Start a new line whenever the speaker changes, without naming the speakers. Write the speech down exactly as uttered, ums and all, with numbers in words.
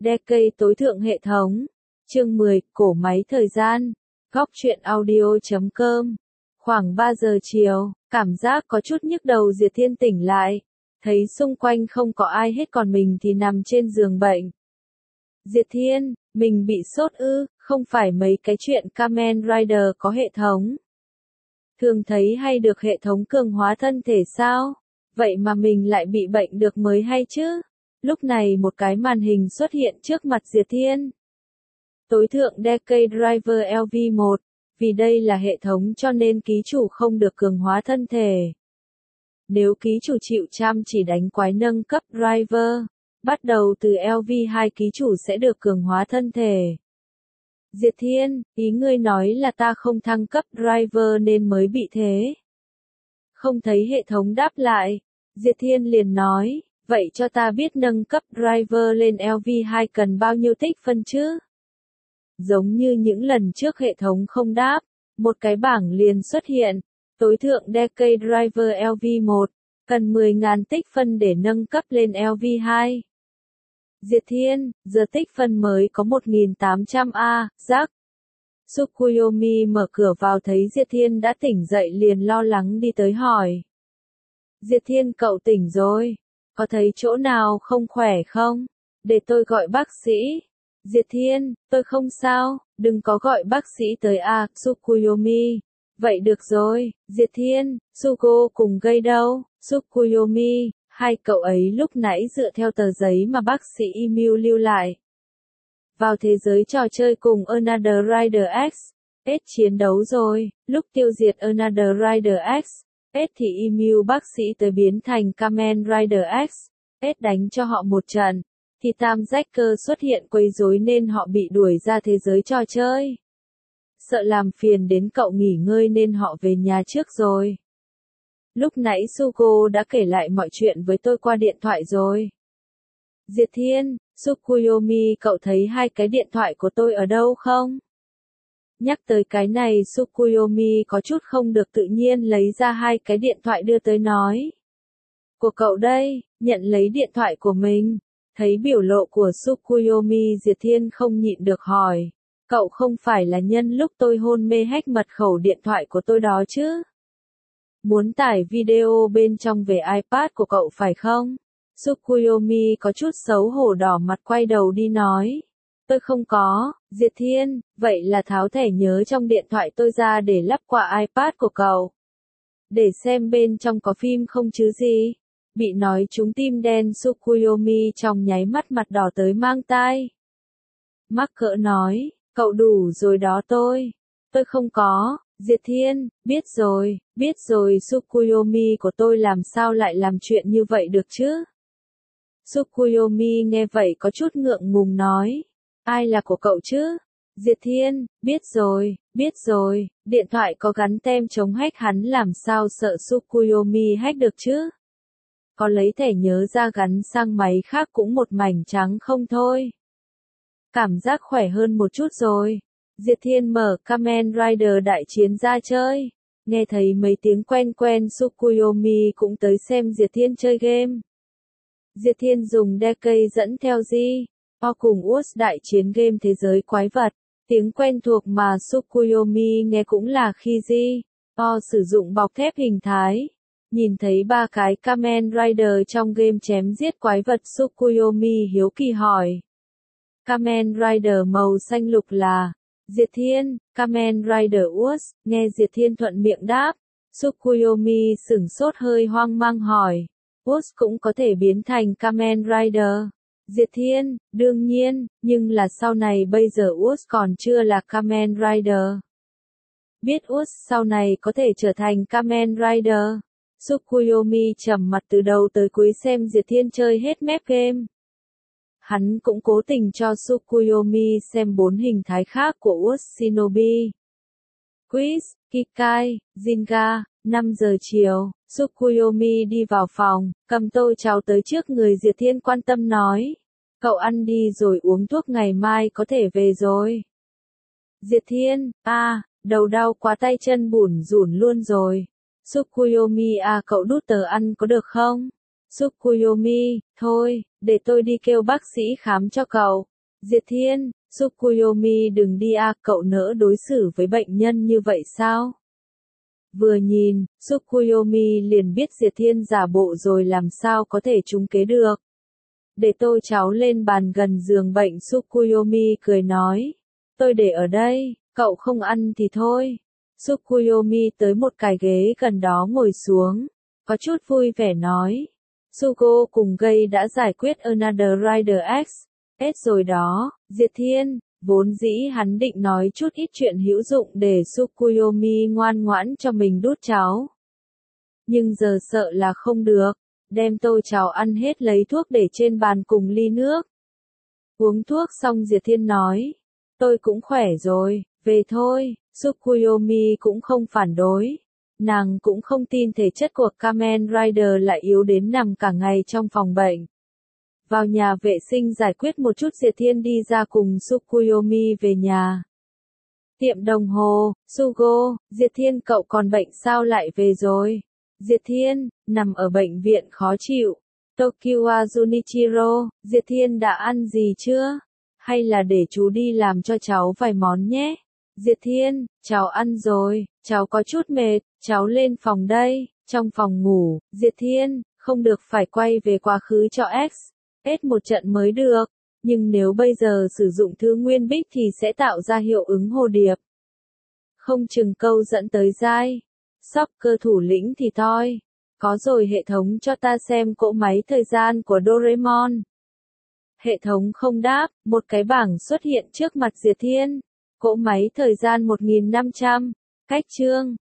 Decade tối thượng hệ thống. Chương mười, cổ máy thời gian. Góc truyện audio chấm com. Khoảng ba giờ chiều, cảm giác có chút nhức đầu Diệp Thiên tỉnh lại. Thấy xung quanh không có ai hết còn mình thì nằm trên giường bệnh. Diệp Thiên, mình bị sốt ư, không phải mấy cái chuyện Kamen Rider có hệ thống. Thường thấy hay được hệ thống cường hóa thân thể sao? Vậy mà mình lại bị bệnh được mới hay chứ? Lúc này một cái màn hình xuất hiện trước mặt Diệp Thiên. Tối thượng Decade Driver L V một. Vì đây là hệ thống cho nên ký chủ không được cường hóa thân thể. Nếu ký chủ chịu chăm chỉ đánh quái nâng cấp Driver, bắt đầu từ L V hai ký chủ sẽ được cường hóa thân thể. Diệp Thiên, ý ngươi nói là ta không thăng cấp Driver nên mới bị thế. Không thấy hệ thống đáp lại. Diệp Thiên liền nói, vậy cho ta biết nâng cấp Driver lên L V hai cần bao nhiêu tích phân chứ? Giống như những lần trước hệ thống không đáp, một cái bảng liền xuất hiện. Tối thượng Decade Driver L V một, cần mười nghìn tích phân để nâng cấp lên L V hai. Diệp Thiên, giờ tích phân mới có một nghìn tám trăm A, rắc. Tsukuyomi mở cửa vào thấy Diệp Thiên đã tỉnh dậy liền lo lắng đi tới hỏi. Diệp Thiên cậu tỉnh rồi, có thấy chỗ nào không khỏe không? Để tôi gọi bác sĩ. Diệp Thiên, tôi không sao, đừng có gọi bác sĩ tới à, Tsukuyomi. Vậy được rồi, Diệp Thiên, Tsuko cùng gây đâu? Tsukuyomi, hai cậu ấy lúc nãy dựa theo tờ giấy mà bác sĩ email lưu lại. Vào thế giới trò chơi cùng Another Rider X, S chiến đấu rồi, lúc tiêu diệt Another Rider X, S thì email bác sĩ tới biến thành Kamen Rider X, S đánh cho họ một trận, thì Tam Jacker xuất hiện quấy rối nên họ bị đuổi ra thế giới trò chơi. Sợ làm phiền đến cậu nghỉ ngơi nên họ về nhà trước rồi. Lúc nãy Suko đã kể lại mọi chuyện với tôi qua điện thoại rồi. Diệp Thiên, Tsukuyomi cậu thấy hai cái điện thoại của tôi ở đâu không? Nhắc tới cái này Tsukuyomi có chút không được tự nhiên lấy ra hai cái điện thoại đưa tới nói. Của cậu đây, nhận lấy điện thoại của mình. Thấy biểu lộ của Tsukuyomi Diệp Thiên không nhịn được hỏi. Cậu không phải là nhân lúc tôi hôn mê hack mật khẩu điện thoại của tôi đó chứ? Muốn tải video bên trong về iPad của cậu phải không? Tsukuyomi có chút xấu hổ đỏ mặt quay đầu đi nói. Tôi không có, Diệp Thiên, vậy là tháo thẻ nhớ trong điện thoại tôi ra để lắp qua iPad của cậu. Để xem bên trong có phim không chứ gì? Bị nói trúng tim đen Tsukuyomi trong nháy mắt mặt đỏ tới mang tai. Mắc cỡ nói, cậu đủ rồi đó tôi. Tôi không có, Diệp Thiên, biết rồi, biết rồi Tsukuyomi của tôi làm sao lại làm chuyện như vậy được chứ? Tsukuyomi nghe vậy có chút ngượng ngùng nói. Ai là của cậu chứ? Diệp Thiên, biết rồi, biết rồi, điện thoại có gắn tem chống hack hắn làm sao sợ Tsukuyomi hack được chứ? Có lấy thẻ nhớ ra gắn sang máy khác cũng một mảnh trắng không thôi. Cảm giác khỏe hơn một chút rồi. Diệp Thiên mở Kamen Rider đại chiến ra chơi. Nghe thấy mấy tiếng quen quen Tsukuyomi cũng tới xem Diệp Thiên chơi game. Diệp Thiên dùng Decade dẫn theo Di, O cùng Urs đại chiến game thế giới quái vật. Tiếng quen thuộc mà Tsukuyomi nghe cũng là khi Di, O sử dụng bọc thép hình thái. Nhìn thấy ba cái Kamen Rider trong game chém giết quái vật Tsukuyomi hiếu kỳ hỏi. Kamen Rider màu xanh lục là Diệp Thiên, Kamen Rider Urs, nghe Diệp Thiên thuận miệng đáp. Tsukuyomi sửng sốt hơi hoang mang hỏi. Urs cũng có thể biến thành Kamen Rider. Diệp Thiên, đương nhiên, nhưng là sau này bây giờ Urs còn chưa là Kamen Rider. Biết Urs sau này có thể trở thành Kamen Rider. Tsukuyomi trầm mặt từ đầu tới cuối xem Diệp Thiên chơi hết map game. Hắn cũng cố tình cho Tsukuyomi xem bốn hình thái khác của Urs Shinobi. Quiz, Kikai, Jinga, năm giờ chiều, Tsukuyomi đi vào phòng, cầm tô cháo tới trước người Diệp Thiên quan tâm nói. Cậu ăn đi rồi uống thuốc ngày mai có thể về rồi. Diệp Thiên, a, à, đầu đau quá tay chân bủn rủn luôn rồi. Tsukuyomi à cậu đút tờ ăn có được không? Tsukuyomi, thôi, để tôi đi kêu bác sĩ khám cho cậu. Diệt Thiên, Tsukuyomi đừng đi à, cậu nỡ đối xử với bệnh nhân như vậy sao? Vừa nhìn, Tsukuyomi liền biết Diệt Thiên giả bộ rồi làm sao có thể trúng kế được. Để tôi cháu lên bàn gần giường bệnh, Tsukuyomi cười nói. Tôi để ở đây, cậu không ăn thì thôi. Tsukuyomi tới một cái ghế gần đó ngồi xuống, có chút vui vẻ nói. Sugo cùng Gay đã giải quyết Another Rider X, S rồi đó, Diệt Thiên. Vốn dĩ hắn định nói chút ít chuyện hữu dụng để Tsukuyomi ngoan ngoãn cho mình đút cháo. Nhưng giờ sợ là không được, đem tô cháo ăn hết lấy thuốc để trên bàn cùng ly nước. Uống thuốc xong Diệt Thiên nói, tôi cũng khỏe rồi, về thôi. Tsukuyomi cũng không phản đối. Nàng cũng không tin thể chất của Kamen Rider lại yếu đến nằm cả ngày trong phòng bệnh. Vào nhà vệ sinh giải quyết một chút, Diệt Thiên đi ra cùng Tsukuyomi về nhà. Tiệm đồng hồ, Sugo, Diệt Thiên cậu còn bệnh sao lại về rồi? Diệt Thiên, nằm ở bệnh viện khó chịu. Tokiwa Junichiro, Diệt Thiên đã ăn gì chưa? Hay là để chú đi làm cho cháu vài món nhé? Diệt Thiên, cháu ăn rồi, cháu có chút mệt, cháu lên phòng đây. Trong phòng ngủ, Diệt Thiên, không được phải quay về quá khứ cho X. S một trận mới được, nhưng nếu bây giờ sử dụng thứ nguyên bích thì sẽ tạo ra hiệu ứng hồ điệp. Không chừng câu dẫn tới dai. Sóc cơ thủ lĩnh thì thôi. Có rồi, hệ thống cho ta xem cỗ máy thời gian của Doraemon. Hệ thống không đáp, một cái bảng xuất hiện trước mặt Diệt Thiên. Cỗ máy thời gian một nghìn năm trăm, cách chương.